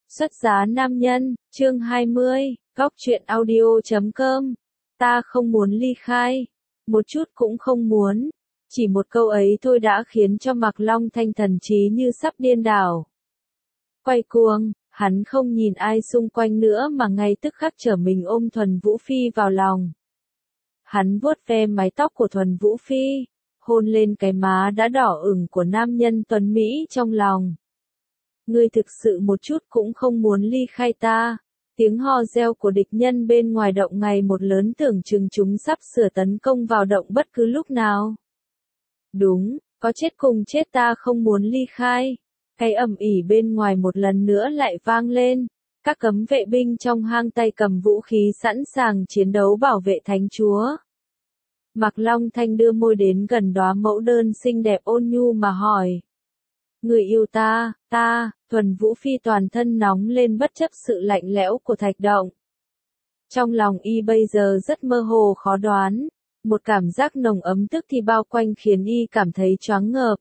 Xuất giá nam nhân, chương 20, góc truyện audio.com. Ta không muốn ly khai. Một chút cũng không muốn. Chỉ một câu ấy thôi đã khiến cho Mạc Long Thanh thần trí như sắp điên đảo. Quay cuồng, hắn không nhìn ai xung quanh nữa mà ngay tức khắc trở mình ôm Thuần Vũ Phi vào lòng. Hắn vuốt ve mái tóc của Thuần Vũ Phi, hôn lên cái má đã đỏ ửng của nam nhân tuấn Mỹ trong lòng. Ngươi thực sự một chút cũng không muốn ly khai ta. Tiếng ho reo của địch nhân bên ngoài động ngày một lớn, tưởng chừng chúng sắp sửa tấn công vào động bất cứ lúc nào. Đúng, có chết cùng chết ta không muốn ly khai. Cái ầm ĩ bên ngoài một lần nữa lại vang lên. Các cấm vệ binh trong hang tay cầm vũ khí sẵn sàng chiến đấu bảo vệ thánh chúa. Mạc Long Thanh đưa môi đến gần đóa mẫu đơn xinh đẹp ôn nhu mà hỏi. Người yêu ta, Thuần Vũ Phi toàn thân nóng lên bất chấp sự lạnh lẽo của thạch động. Trong lòng y bây giờ rất mơ hồ khó đoán, một cảm giác nồng ấm tức thì bao quanh khiến y cảm thấy choáng ngợp.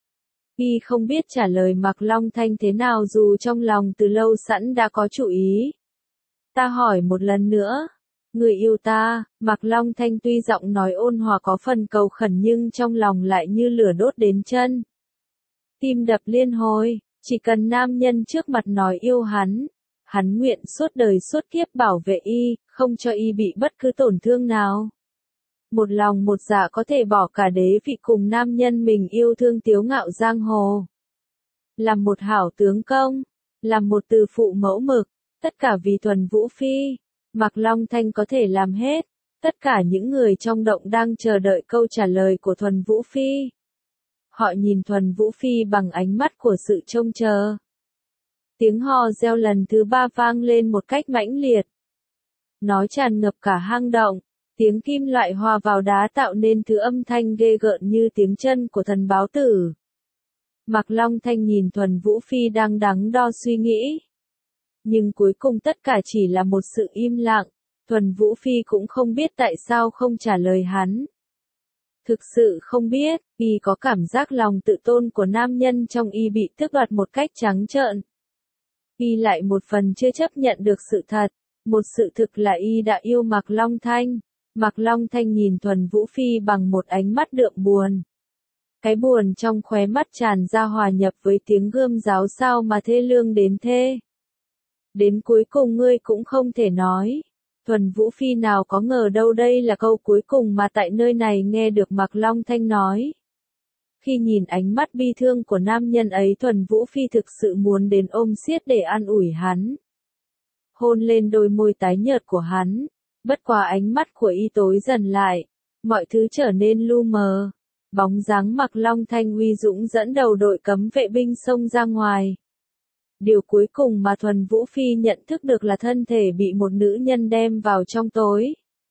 Y không biết trả lời Mạc Long Thanh thế nào dù trong lòng từ lâu sẵn đã có chủ ý. Ta hỏi một lần nữa, người yêu ta, Mạc Long Thanh tuy giọng nói ôn hòa có phần cầu khẩn nhưng trong lòng lại như lửa đốt đến chân. Tim đập liên hồi, chỉ cần nam nhân trước mặt nói yêu hắn nguyện suốt đời suốt kiếp bảo vệ y, không cho y bị bất cứ tổn thương nào. Một lòng một dạ có thể bỏ cả đế vị cùng nam nhân mình yêu thương tiếu ngạo giang hồ. Làm một hảo tướng công, làm một từ phụ mẫu mực, tất cả vì Thuần Vũ Phi. Mạc Long Thanh có thể làm hết, tất cả những người trong động đang chờ đợi câu trả lời của Thuần Vũ Phi. Họ nhìn Thuần Vũ Phi bằng ánh mắt của sự trông chờ. Tiếng hò reo lần thứ 3 vang lên một cách mãnh liệt. Nó tràn ngập cả hang động, tiếng kim loại hòa vào đá tạo nên thứ âm thanh ghê gợn như tiếng chân của thần báo tử. Mạc Long Thanh nhìn Thuần Vũ Phi đang đắn đo suy nghĩ. Nhưng cuối cùng tất cả chỉ là một sự im lặng, Thuần Vũ Phi cũng không biết tại sao không trả lời hắn. Thực sự không biết, y có cảm giác lòng tự tôn của nam nhân trong y bị tước đoạt một cách trắng trợn. Y lại một phần chưa chấp nhận được sự thật, một sự thực là y đã yêu Mạc Long Thanh. Mạc Long Thanh nhìn Thuần Vũ Phi bằng một ánh mắt đượm buồn. Cái buồn trong khóe mắt tràn ra hòa nhập với tiếng gươm giáo sao mà thê lương đến thế. Đến cuối cùng ngươi cũng không thể nói. Thuần Vũ Phi nào có ngờ đâu đây là câu cuối cùng mà tại nơi này nghe được Mạc Long Thanh nói. Khi nhìn ánh mắt bi thương của nam nhân ấy, Thuần Vũ Phi thực sự muốn đến ôm siết để an ủi hắn. Hôn lên đôi môi tái nhợt của hắn, bất quá ánh mắt của y tối dần lại, mọi thứ trở nên lu mờ. Bóng dáng Mạc Long Thanh uy dũng dẫn đầu đội cấm vệ binh xông ra ngoài. Điều cuối cùng mà Thuần Vũ Phi nhận thức được là thân thể bị một nữ nhân đem vào trong tối.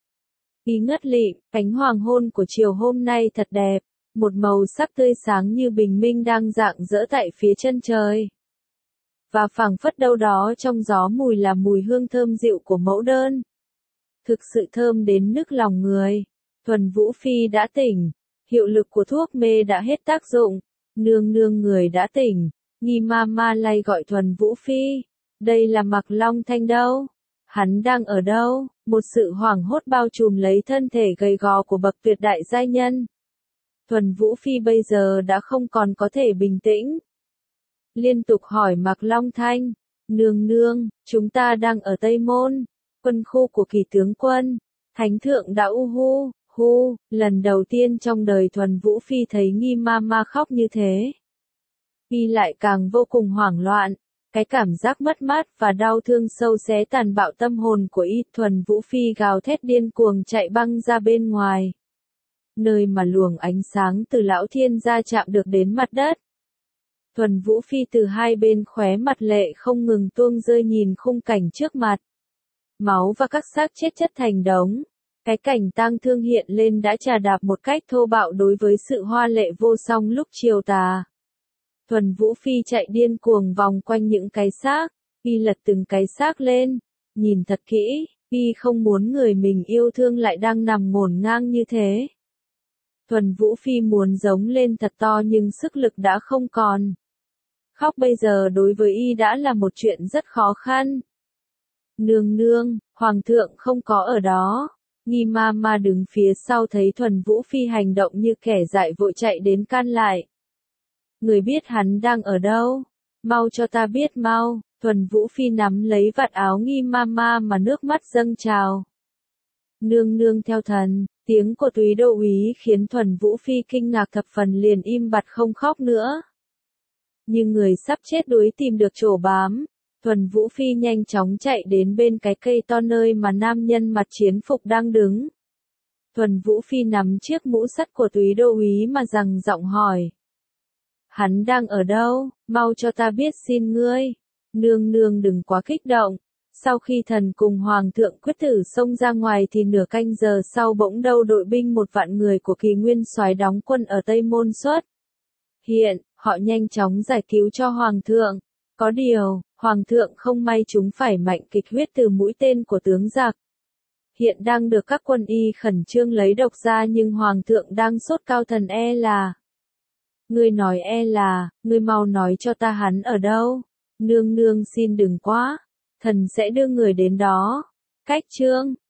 Y ngất lịm, ánh hoàng hôn của chiều hôm nay thật đẹp, một màu sắc tươi sáng như bình minh đang rạng rỡ tại phía chân trời. Và phảng phất đâu đó trong gió mùi là mùi hương thơm dịu của mẫu đơn. Thực sự thơm đến nức lòng người. Thuần Vũ Phi đã tỉnh, hiệu lực của thuốc mê đã hết tác dụng, nương nương người đã tỉnh. Nghi ma lay gọi Thuần Vũ Phi. Đây là Mạc Long Thanh đâu? Hắn đang ở đâu? Một sự hoảng hốt bao trùm lấy thân thể gầy gò của bậc tuyệt đại giai nhân. Thuần Vũ Phi bây giờ đã không còn có thể bình tĩnh. Liên tục hỏi Mạc Long Thanh. Nương, chúng ta đang ở Tây Môn, quân khu của Kỳ tướng quân. Thánh thượng đã hu. Lần đầu tiên trong đời Thuần Vũ Phi thấy Nghi ma khóc như thế. Y lại càng vô cùng hoảng loạn, cái cảm giác mất mát và đau thương sâu xé tàn bạo tâm hồn của y. Thuần Vũ Phi gào thét điên cuồng chạy băng ra bên ngoài, nơi mà luồng ánh sáng từ lão thiên gia chạm được đến mặt đất. Thuần Vũ Phi từ hai bên khóe mặt lệ không ngừng tuôn rơi nhìn khung cảnh trước mặt. Máu và các xác chết chất thành đống. Cái cảnh tang thương hiện lên đã chà đạp một cách thô bạo đối với sự hoa lệ vô song lúc chiều tà. Thuần Vũ Phi chạy điên cuồng vòng quanh những cái xác, y lật từng cái xác lên, nhìn thật kỹ, y không muốn người mình yêu thương lại đang nằm ngổn ngang như thế. Thuần Vũ Phi muốn giống lên thật to nhưng sức lực đã không còn. Khóc bây giờ đối với y đã là một chuyện rất khó khăn. Nương nương, hoàng thượng không có ở đó. Nghi ma ma đứng phía sau thấy Thuần Vũ Phi hành động như kẻ dại vội chạy đến can lại. Người biết hắn đang ở đâu? Mau cho ta biết mau. Thuần Vũ Phi nắm lấy vạt áo Nghi ma ma mà nước mắt dâng trào. Nương nương theo thần, tiếng của Túy Đô úy khiến Thuần Vũ Phi kinh ngạc thập phần liền im bặt không khóc nữa. Như người sắp chết đuối tìm được chỗ bám, Thuần Vũ Phi nhanh chóng chạy đến bên cái cây to nơi mà nam nhân mặc chiến phục đang đứng. Thuần Vũ Phi nắm chiếc mũ sắt của Túy Đô úy mà gằn giọng hỏi. Hắn đang ở đâu, mau cho ta biết xin ngươi. Nương nương đừng quá kích động. Sau khi thần cùng hoàng thượng quyết tử xông ra ngoài thì nửa canh giờ sau bỗng đâu đội binh 1.000 người của Kỳ Nguyên Soái đóng quân ở Tây Môn xuất hiện, họ nhanh chóng giải cứu cho hoàng thượng. Có điều, hoàng thượng không may chúng phải mạnh kịch huyết từ mũi tên của tướng giặc. Hiện đang được các quân y khẩn trương lấy độc ra nhưng hoàng thượng đang sốt cao thần e là. Ngươi nói e là, ngươi mau nói cho ta hắn ở đâu. Nương nương xin đừng quá. Thần sẽ đưa người đến đó. Cách chương